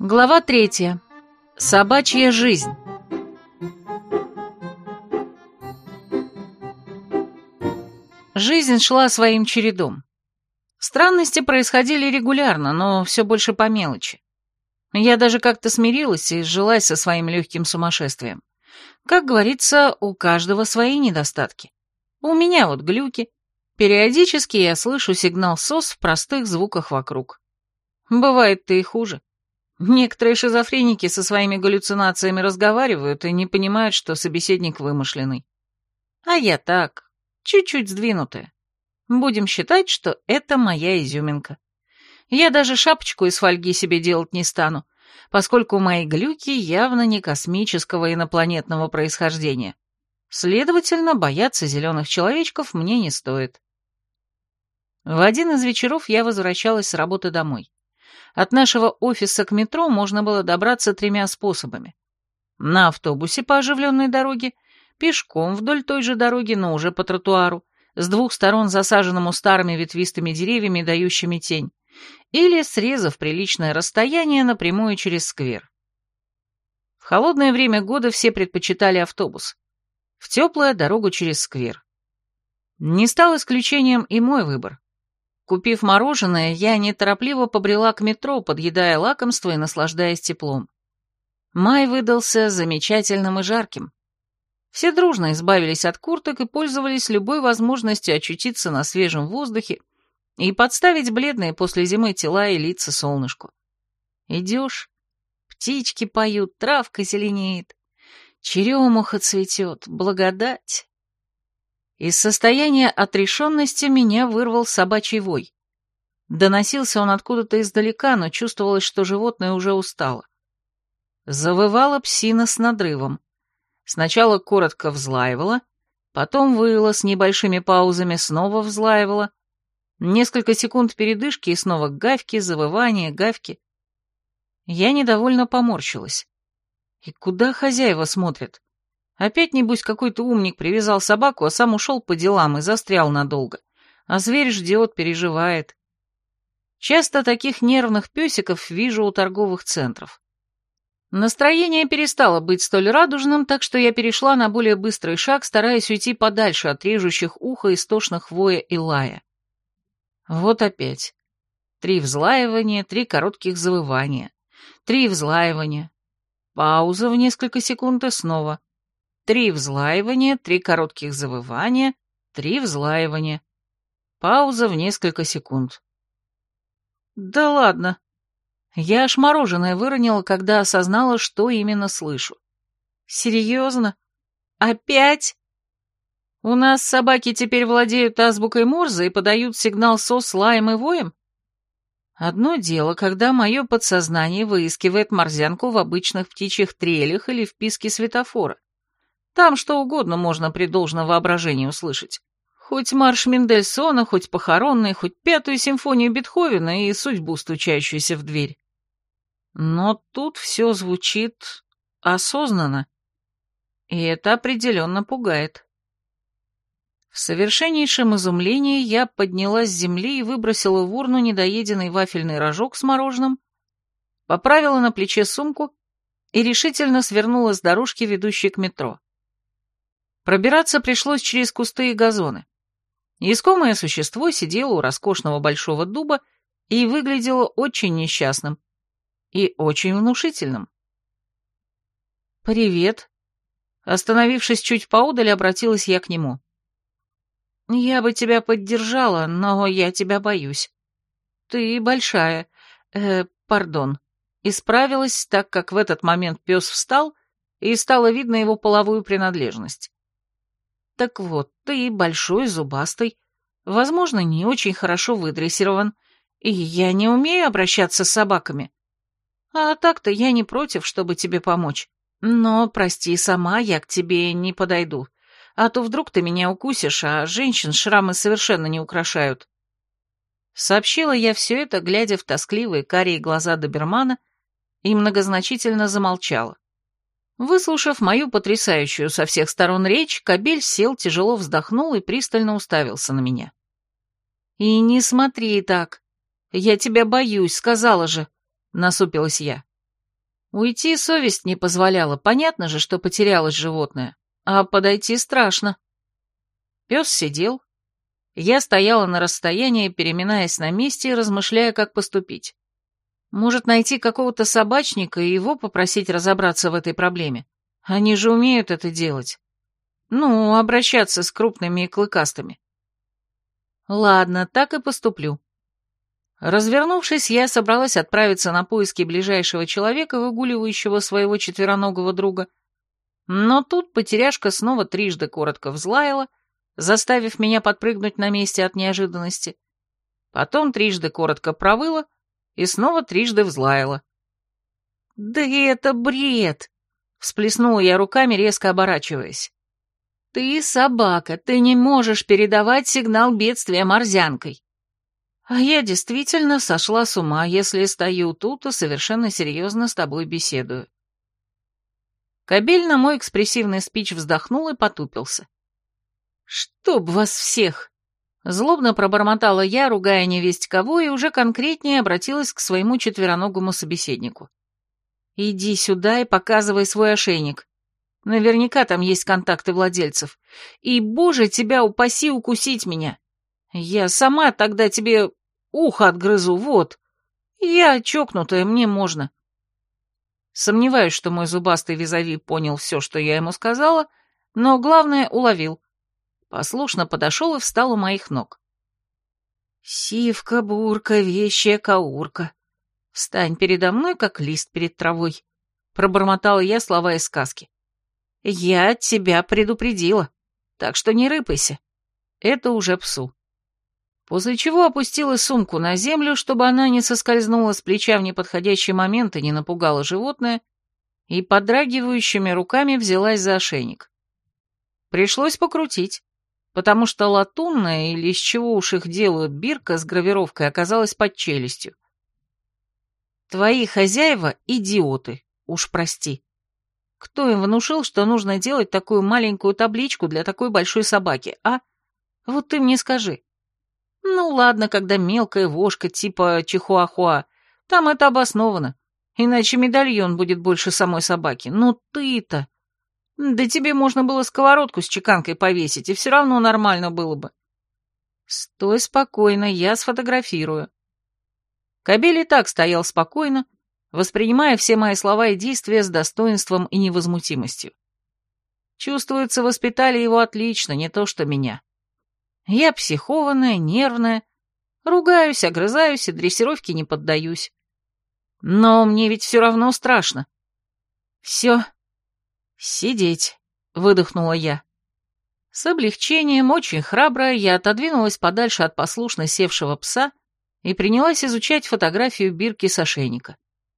Глава 3. Собачья жизнь. Жизнь шла своим чередом. Странности происходили регулярно, но все больше по мелочи. Я даже как-то смирилась и сжилась со своим легким сумасшествием. Как говорится, у каждого свои недостатки. У меня вот глюки. Периодически я слышу сигнал СОС в простых звуках вокруг. Бывает-то и хуже. Некоторые шизофреники со своими галлюцинациями разговаривают и не понимают, что собеседник вымышленный. А я так, чуть-чуть сдвинутая. Будем считать, что это моя изюминка. Я даже шапочку из фольги себе делать не стану, поскольку мои глюки явно не космического инопланетного происхождения. Следовательно, бояться зеленых человечков мне не стоит. В один из вечеров я возвращалась с работы домой. От нашего офиса к метро можно было добраться 3 способами. На автобусе по оживленной дороге, пешком вдоль той же дороги, но уже по тротуару, с 2 сторон засаженному старыми ветвистыми деревьями, дающими тень, или, срезав приличное расстояние, напрямую через сквер. В холодное время года все предпочитали автобус, в теплое — дорогу через сквер. Не стал исключением и мой выбор. Купив мороженое, я неторопливо побрела к метро, подъедая лакомство и наслаждаясь теплом. Май выдался замечательным и жарким. Все дружно избавились от курток и пользовались любой возможностью очутиться на свежем воздухе и подставить бледные после зимы тела и лица солнышку. Идешь, птички поют, травка зеленеет, черемуха цветет, благодать. Из состояния отрешенности меня вырвал собачий вой. Доносился он откуда-то издалека, но чувствовалось, что животное уже устало. Завывала псина с надрывом. Сначала коротко взлаивала, потом выла с небольшими паузами, снова взлаивала. Несколько секунд передышки и снова гавки, завывания, гавки. Я недовольно поморщилась. И куда хозяева смотрят? Опять, небось, какой-то умник привязал собаку, а сам ушел по делам и застрял надолго. А зверь ждет, переживает. Часто таких нервных песиков вижу у торговых центров. Настроение перестало быть столь радужным, так что я перешла на более быстрый шаг, стараясь уйти подальше от режущих ухо истошных воя и лая. Вот опять. 3 взлаивания, 3 коротких завывания. 3 взлаивания. Пауза в несколько секунд и снова. 3 взлаивания, 3 коротких завывания, 3 взлаивания. Пауза в несколько секунд. Да ладно. Я аж мороженое выронила, когда осознала, что именно слышу. Серьезно? Опять? У нас собаки теперь владеют азбукой Морзе и подают сигнал СОС лаем и воем? Одно дело, когда мое подсознание выискивает морзянку в обычных птичьих трелях или в писке светофора. Там что угодно можно при должном воображении услышать. Хоть марш Мендельсона, хоть похоронный, хоть 5-ю симфонию Бетховена и судьбу, стучащуюся в дверь. Но тут все звучит осознанно, и это определенно пугает. В совершеннейшем изумлении я поднялась с земли и выбросила в урну недоеденный вафельный рожок с мороженым, поправила на плече сумку и решительно свернула с дорожки, ведущей к метро. Пробираться пришлось через кусты и газоны. Искомое существо сидело у роскошного большого дуба и выглядело очень несчастным и очень внушительным. «Привет». Остановившись чуть поодаль, обратилась я к нему. «Я бы тебя поддержала, но я тебя боюсь. Ты большая. Пардон». Исправилась, так как в этот момент пес встал, и стало видно его половую принадлежность. Так вот, ты большой, зубастый, возможно, не очень хорошо выдрессирован, и я не умею обращаться с собаками. А так-то я не против, чтобы тебе помочь. Но, прости, сама я к тебе не подойду, а то вдруг ты меня укусишь, а женщин шрамы совершенно не украшают. Сообщила я все это, глядя в тоскливые карие глаза добермана, и многозначительно замолчала. Выслушав мою потрясающую со всех сторон речь, кобель сел, тяжело вздохнул и пристально уставился на меня. «И не смотри так. Я тебя боюсь, сказала же», — насупилась я. Уйти совесть не позволяла, понятно же, что потерялось животное, а подойти страшно. Пес сидел, я стояла на расстоянии, переминаясь на месте и размышляя, как поступить. Может, найти какого-то собачника и его попросить разобраться в этой проблеме? Они же умеют это делать. Ну, обращаться с крупными и клыкастыми. Ладно, так и поступлю. Развернувшись, я собралась отправиться на поиски ближайшего человека, выгуливающего своего четвероногого друга. Но тут потеряшка снова трижды коротко взлаяла, заставив меня подпрыгнуть на месте от неожиданности. Потом трижды коротко провыла и снова трижды взлаяла. «Да это бред!» — всплеснула я руками, резко оборачиваясь. «Ты собака, ты не можешь передавать сигнал бедствия морзянкой». А я действительно сошла с ума, если стою тут и совершенно серьезно с тобой беседую. Кобель на мой экспрессивный спич вздохнул и потупился. «Чтоб вас всех!» Злобно пробормотала я, ругая невесть кого, и уже конкретнее обратилась к своему четвероногому собеседнику. «Иди сюда и показывай свой ошейник. Наверняка там есть контакты владельцев. И, боже, тебя упаси укусить меня. Я сама тогда тебе ухо отгрызу, вот. Я чокнутая, мне можно». Сомневаюсь, что мой зубастый визави понял все, что я ему сказала, но главное уловил. Послушно подошел и встал у моих ног. «Сивка-бурка, вещая каурка, встань передо мной, как лист перед травой», — пробормотала я слова из сказки. «Я тебя предупредила, так что не рыпайся. Это уже псу». После чего опустила сумку на землю, чтобы она не соскользнула с плеча в неподходящий момент и не напугала животное, и подрагивающими руками взялась за ошейник. Пришлось покрутить, потому что латунная, или из чего уж их делают, бирка с гравировкой оказалась под челюстью. «Твои хозяева — идиоты, уж прости. Кто им внушил, что нужно делать такую маленькую табличку для такой большой собаки, а? Вот ты мне скажи». Ну ладно, когда мелкая вошка типа чихуахуа, там это обосновано, иначе медальон будет больше самой собаки. Но ты-то... Да тебе можно было сковородку с чеканкой повесить, и все равно нормально было бы. Стой спокойно, я сфотографирую. Кобель и так стоял спокойно, воспринимая все мои слова и действия с достоинством и невозмутимостью. Чувствуется, воспитали его отлично, не то что меня. Я психованная, нервная, ругаюсь, огрызаюсь и дрессировке не поддаюсь. Но мне ведь все равно страшно. Все. Сидеть, выдохнула я. С облегчением, очень храбрая, я отодвинулась подальше от послушно севшего пса и принялась изучать фотографию бирки с ошейника.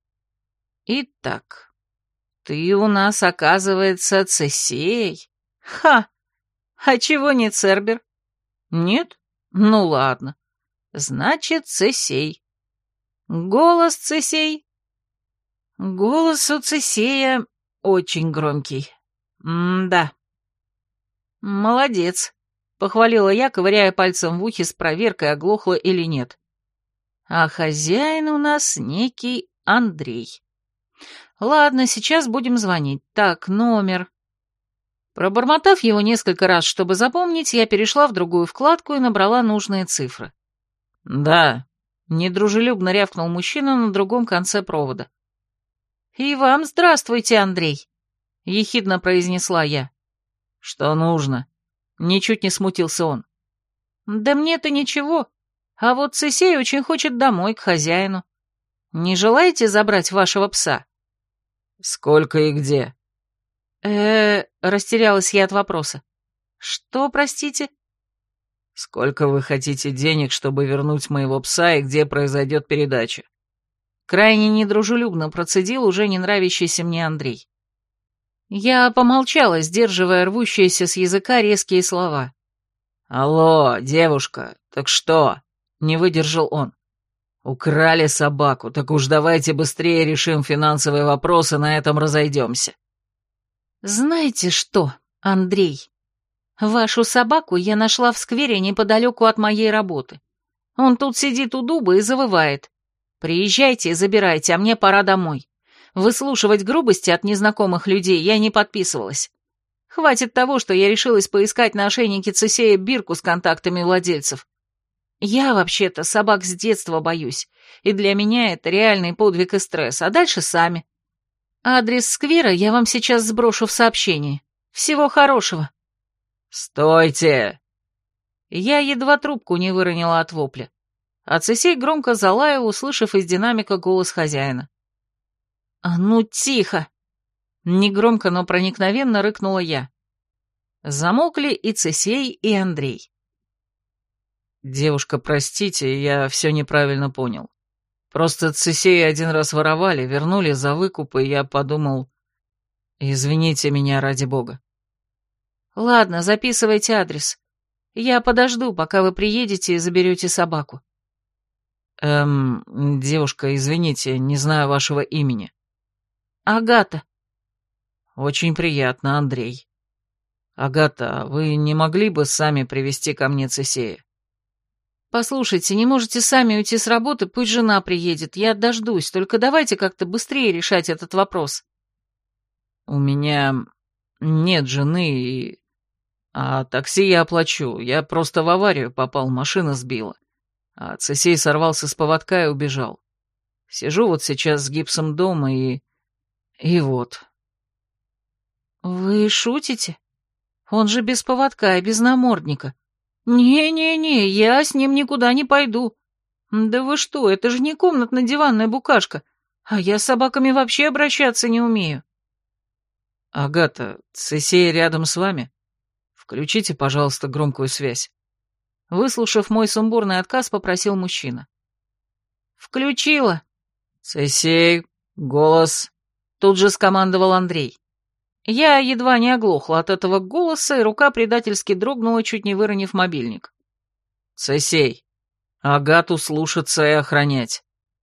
Итак, ты у нас, оказывается, Цесей. Ха! А чего не Цербер? Нет? Ну ладно. Значит, Цесей. Голос Цесей? Голос у Цесея очень громкий. Да. Молодец, похвалила я, ковыряя пальцем в ухе с проверкой, оглохла или нет. А хозяин у нас некий Андрей. Ладно, сейчас будем звонить. Так, номер... Пробормотав его несколько раз, чтобы запомнить, я перешла в другую вкладку и набрала нужные цифры. «Да», — недружелюбно рявкнул мужчина на другом конце провода. «И вам здравствуйте, Андрей», — ехидно произнесла я. «Что нужно?» — ничуть не смутился он. «Да мне-то ничего, а вот Цесей очень хочет домой, к хозяину. Не желаете забрать вашего пса?» «Сколько и где?» Растерялась я от вопроса. «Что, простите?» «Сколько вы хотите денег, чтобы вернуть моего пса, и где произойдет передача?» Крайне недружелюбно процедил уже не нравящийся мне Андрей. Я помолчала, сдерживая рвущиеся с языка резкие слова. «Алло, девушка, так что?» — не выдержал он. «Украли собаку, так уж давайте быстрее решим финансовые вопросы, на этом разойдемся». «Знаете что, Андрей, вашу собаку я нашла в сквере неподалеку от моей работы. Он тут сидит у дуба и завывает. Приезжайте и забирайте, а мне пора домой. Выслушивать грубости от незнакомых людей я не подписывалась. Хватит того, что я решилась поискать на ошейнике Цесея бирку с контактами владельцев. Я, вообще-то, собак с детства боюсь, и для меня это реальный подвиг и стресс, а дальше сами. Адрес сквера я вам сейчас сброшу в сообщении. Всего хорошего. «Стойте!» Я едва трубку не выронила от вопля. А Цесей громко залаял, услышав из динамика голос хозяина. «А ну тихо!» Негромко, но проникновенно рыкнула я. Замолкли и Цесей, и Андрей. «Девушка, простите, я все неправильно понял. Просто Цесея один раз воровали, вернули за выкуп, и я подумал... Извините меня, ради бога». «Ладно, записывайте адрес. Я подожду, пока вы приедете и заберете собаку». Девушка, извините, не знаю вашего имени». «Агата». «Очень приятно, Андрей. Агата, вы не могли бы сами привести ко мне Цесея?» «Послушайте, не можете сами уйти с работы, пусть жена приедет, я дождусь, только давайте как-то быстрее решать этот вопрос». «У меня нет жены, а такси я оплачу, я просто в аварию попал, машина сбила, а Цесей сорвался с поводка и убежал. Сижу вот сейчас с гипсом дома и вот». «Вы шутите? Он же без поводка и без намордника. Не-не-не, я с ним никуда не пойду. Да вы что, это же не комнатно-диванная букашка, а я с собаками вообще обращаться не умею». «Агата, Цесей рядом с вами? Включите, пожалуйста, громкую связь». Выслушав мой сумбурный отказ, попросил мужчина. «Включила». «Цесей, голос», — тут же скомандовал Андрей. Я едва не оглохла от этого голоса, и рука предательски дрогнула, чуть не выронив мобильник. «Цесей, Агату слушаться и охранять».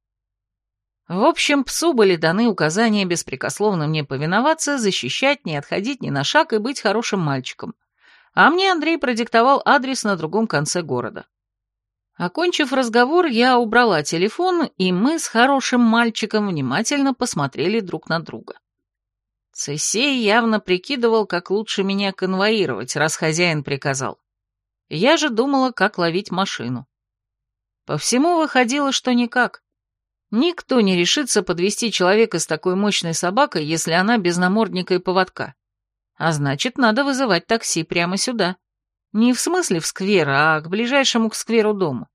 В общем, псу были даны указания беспрекословно мне повиноваться, защищать, не отходить ни на шаг и быть хорошим мальчиком. А мне Андрей продиктовал адрес на другом конце города. Окончив разговор, я убрала телефон, и мы с хорошим мальчиком внимательно посмотрели друг на друга. Цесей явно прикидывал, как лучше меня конвоировать, раз хозяин приказал. Я же думала, как ловить машину. По всему выходило, что никак. Никто не решится подвести человека с такой мощной собакой, если она без намордника и поводка. А значит, надо вызывать такси прямо сюда. Не в смысле в сквер, а к ближайшему к скверу дому.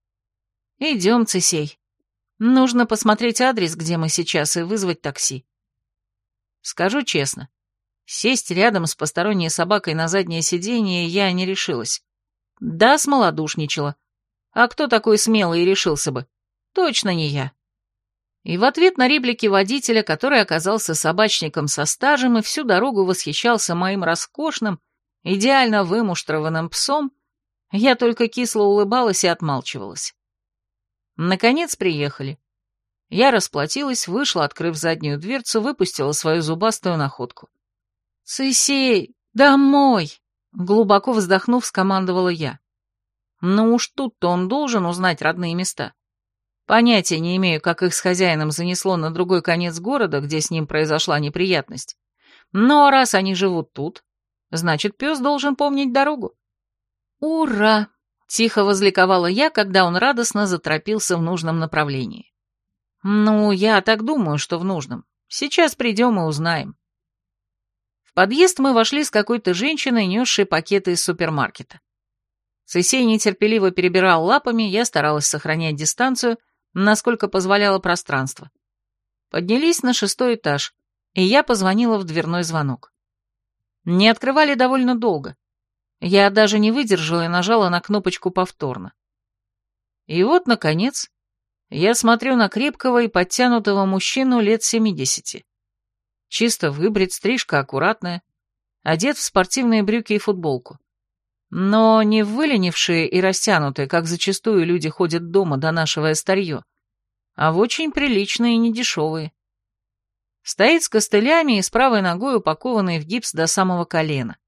Идем, Цесей. Нужно посмотреть адрес, где мы сейчас, и вызвать такси. Скажу честно, сесть рядом с посторонней собакой на заднее сиденье я не решилась. Да, смолодушничала. А кто такой смелый и решился бы? Точно не я. И в ответ на реплики водителя, который оказался собачником со стажем и всю дорогу восхищался моим роскошным, идеально вымуштрованным псом, я только кисло улыбалась и отмалчивалась. Наконец приехали. Я расплатилась, вышла, открыв заднюю дверцу, выпустила свою зубастую находку. «Цесей, домой!» — глубоко вздохнув, скомандовала я. «Ну уж тут-то он должен узнать родные места. Понятия не имею, как их с хозяином занесло на другой конец города, где с ним произошла неприятность. Но раз они живут тут, значит, пес должен помнить дорогу». «Ура!» — тихо возликовала я, когда он радостно заторопился в нужном направлении. «Ну, я так думаю, что в нужном. Сейчас придем и узнаем». В подъезд мы вошли с какой-то женщиной, несшей пакеты из супермаркета. Цесей нетерпеливо перебирал лапами, я старалась сохранять дистанцию, насколько позволяло пространство. Поднялись на 6-й этаж, и я позвонила в дверной звонок. Не открывали довольно долго. Я даже не выдержала и нажала на кнопочку повторно. И вот, наконец, я смотрю на крепкого и подтянутого мужчину лет 70. Чисто выбрит, стрижка аккуратная, одет в спортивные брюки и футболку. Но не в выленившие и растянутые, как зачастую люди ходят дома, донашивая старье, а в очень приличные и недешевые. Стоит с костылями и с правой ногой упакованный в гипс до самого колена.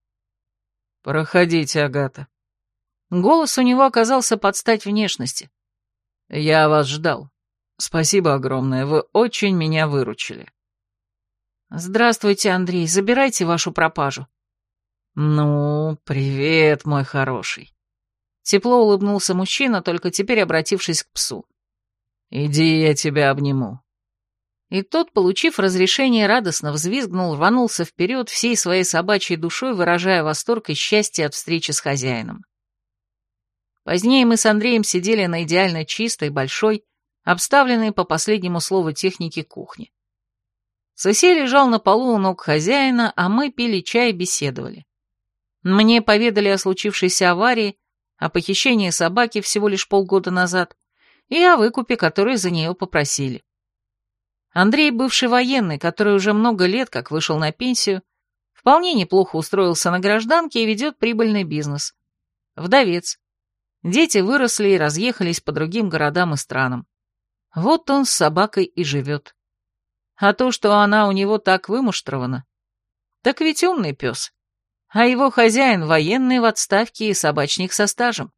«Проходите, Агата». Голос у него оказался под стать внешности. «Я вас ждал. Спасибо огромное, вы очень меня выручили. Здравствуйте, Андрей, забирайте вашу пропажу. Ну, привет, мой хороший. Тепло улыбнулся мужчина, только теперь обратившись к псу. Иди, я тебя обниму. И тот, получив разрешение, радостно взвизгнул, рванулся вперед всей своей собачьей душой, выражая восторг и счастье от встречи с хозяином. Позднее мы с Андреем сидели на идеально чистой, большой, обставленной по последнему слову техники кухне. Сосед лежал на полу у ног хозяина, а мы пили чай и беседовали. Мне поведали о случившейся аварии, о похищении собаки всего лишь полгода назад и о выкупе, который за нее попросили. Андрей, бывший военный, который уже много лет как вышел на пенсию, вполне неплохо устроился на гражданке и ведет прибыльный бизнес. Вдовец. Дети выросли и разъехались по другим городам и странам. Вот он с собакой и живет. А то, что она у него так вымуштрована, так ведь умный пес. А его хозяин военный в отставке и собачник со стажем.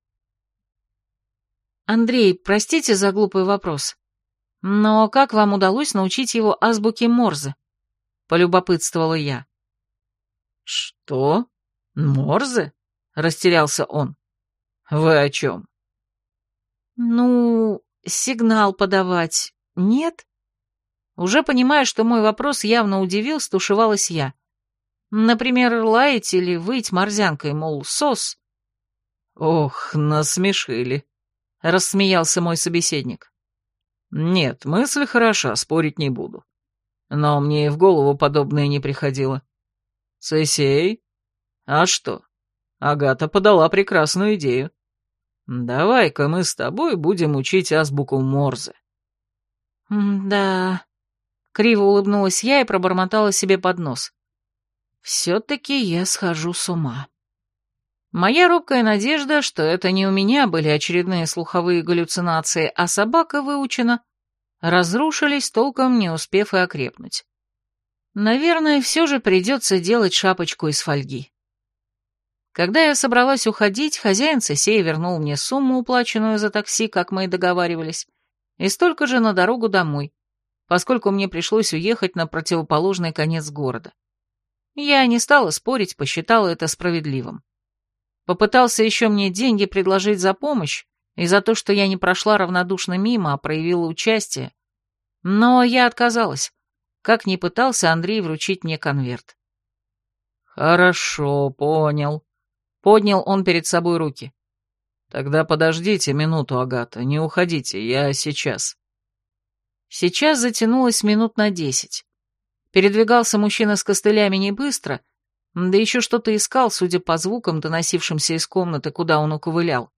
Андрей, простите за глупый вопрос, но как вам удалось научить его азбуке Морзе? Полюбопытствовала я. Что? Морзе? Растерялся он. Вы о чем? Ну, сигнал подавать нет? Уже понимая, что мой вопрос явно удивил, стушевалась я. Например, лаять или выть морзянкой, мол, сос. Ох, насмешили, рассмеялся мой собеседник. Нет, мысль хороша, спорить не буду. Но мне и в голову подобное не приходило. Цесей? А что? Агата подала прекрасную идею. Давай-ка мы с тобой будем учить азбуку Морзе. Да, криво улыбнулась я и пробормотала себе под нос. Все-таки я схожу с ума. Моя робкая надежда, что это не у меня были очередные слуховые галлюцинации, а собака выучена, разрушились, толком не успев и окрепнуть. Наверное, все же придется делать шапочку из фольги. Когда я собралась уходить, хозяин Цесея вернул мне сумму, уплаченную за такси, как мы и договаривались, и столько же на дорогу домой, поскольку мне пришлось уехать на противоположный конец города. Я не стала спорить, посчитала это справедливым. Попытался еще мне деньги предложить за помощь и за то, что я не прошла равнодушно мимо, а проявила участие. Но я отказалась. Как ни пытался Андрей вручить мне конверт. Хорошо, понял. Поднял он перед собой руки. Тогда подождите минуту, Агата, не уходите, я сейчас. Сейчас затянулось минут на 10. Передвигался мужчина с костылями не быстро, да еще что-то искал, судя по звукам, доносившимся из комнаты, куда он уковылял.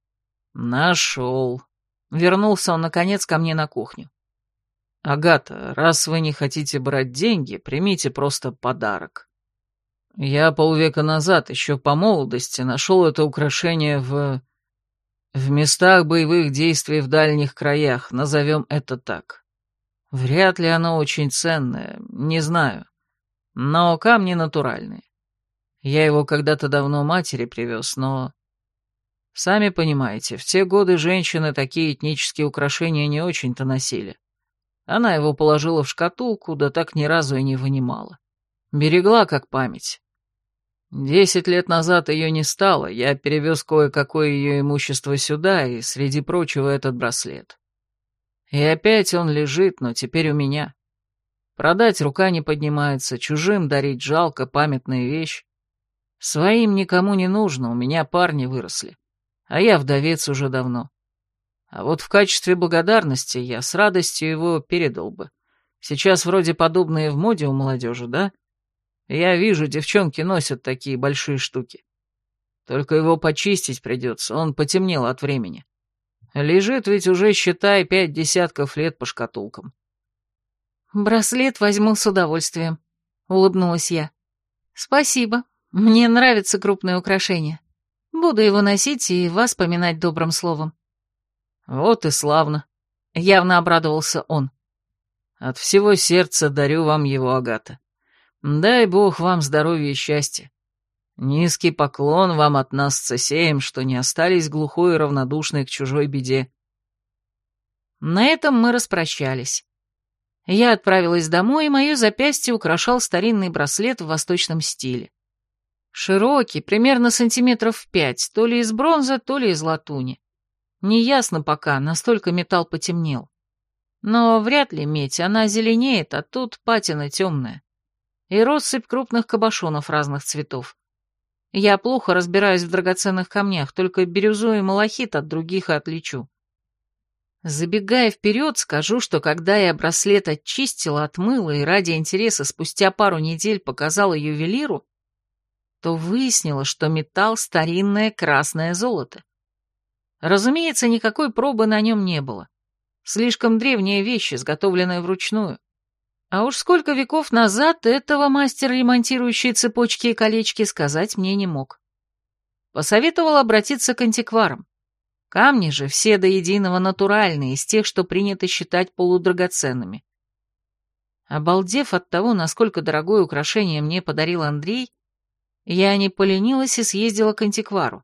Нашел. Вернулся он, наконец, ко мне на кухню. Агата, раз вы не хотите брать деньги, примите просто подарок. Я полвека назад, еще по молодости, нашел это украшение в местах боевых действий в дальних краях, назовем это так. Вряд ли оно очень ценное, не знаю, но камни натуральные. Я его когда-то давно матери привез, но... Сами понимаете, в те годы женщины такие этнические украшения не очень-то носили. Она его положила в шкатулку, да так ни разу и не вынимала. Берегла как память. 10 лет назад ее не стало, я перевез кое-какое ее имущество сюда, и, среди прочего, этот браслет. И опять он лежит, но теперь у меня. Продать рука не поднимается, чужим дарить жалко, памятная вещь. Своим никому не нужно, у меня парни выросли, а я вдовец уже давно. А вот в качестве благодарности я с радостью его передал бы. Сейчас вроде подобные в моде у молодежи, да? Я вижу, девчонки носят такие большие штуки. Только его почистить придется, он потемнел от времени. Лежит ведь уже, считай, 5 десятков лет по шкатулкам. «Браслет возьму с удовольствием», — улыбнулась я. «Спасибо, мне нравятся крупные украшения. Буду его носить и вас поминать добрым словом». «Вот и славно», — явно обрадовался он. «От всего сердца дарю вам его, Агата. Дай Бог вам здоровья и счастья. Низкий поклон вам от нас с Цесеем, что не остались глухой и равнодушной к чужой беде». На этом мы распрощались. Я отправилась домой, и мое запястье украшал старинный браслет в восточном стиле. Широкий, примерно сантиметров 5, то ли из бронзы, то ли из латуни. Неясно пока, настолько металл потемнел. Но вряд ли медь, она зеленеет, а тут патина темная. И россыпь крупных кабошонов разных цветов. Я плохо разбираюсь в драгоценных камнях, только бирюзу и малахит от других и отличу. Забегая вперед, скажу, что когда я браслет очистила, отмыла и ради интереса спустя пару недель показала ювелиру, то выяснила, что металл — старинное красное золото. Разумеется, никакой пробы на нем не было. Слишком древняя вещь, изготовленная вручную. А уж сколько веков назад этого мастер, ремонтирующий цепочки и колечки, сказать мне не мог. Посоветовал обратиться к антикварам. Камни же все до единого натуральные, из тех, что принято считать полудрагоценными. Обалдев от того, насколько дорогое украшение мне подарил Андрей, я не поленилась и съездила к антиквару.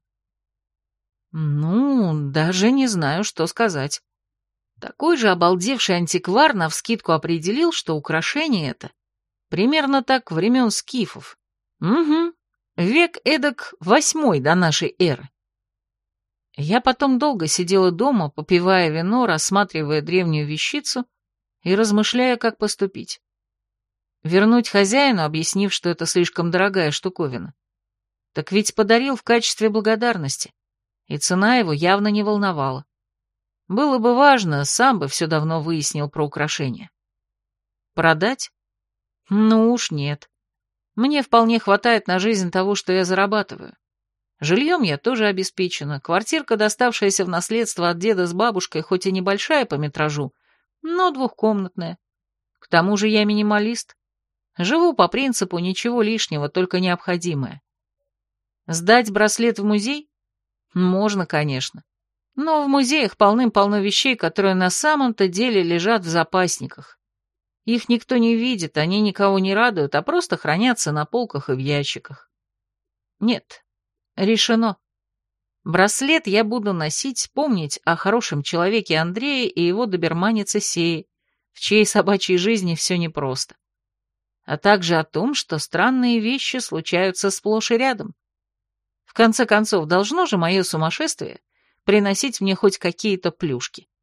Ну, даже не знаю, что сказать. Такой же обалдевший антиквар навскидку определил, что украшение это примерно так времен скифов. Угу, век эдак 8 до нашей эры. Я потом долго сидела дома, попивая вино, рассматривая древнюю вещицу и размышляя, как поступить. Вернуть хозяину, объяснив, что это слишком дорогая штуковина. Так ведь подарил в качестве благодарности, и цена его явно не волновала. Было бы важно, сам бы все давно выяснил про украшение. Продать? Ну уж нет. Мне вполне хватает на жизнь того, что я зарабатываю. Жильем я тоже обеспечена, квартирка, доставшаяся в наследство от деда с бабушкой, хоть и небольшая по метражу, но двухкомнатная. К тому же я минималист. Живу по принципу ничего лишнего, только необходимое. Сдать браслет в музей? Можно, конечно. Но в музеях полным-полно вещей, которые на самом-то деле лежат в запасниках. Их никто не видит, они никого не радуют, а просто хранятся на полках и в ящиках. Нет. Решено. Браслет я буду носить, помнить о хорошем человеке Андрее и его доберманице Сее, в чьей собачьей жизни все непросто. А также о том, что странные вещи случаются сплошь и рядом. В конце концов, должно же мое сумасшествие приносить мне хоть какие-то плюшки.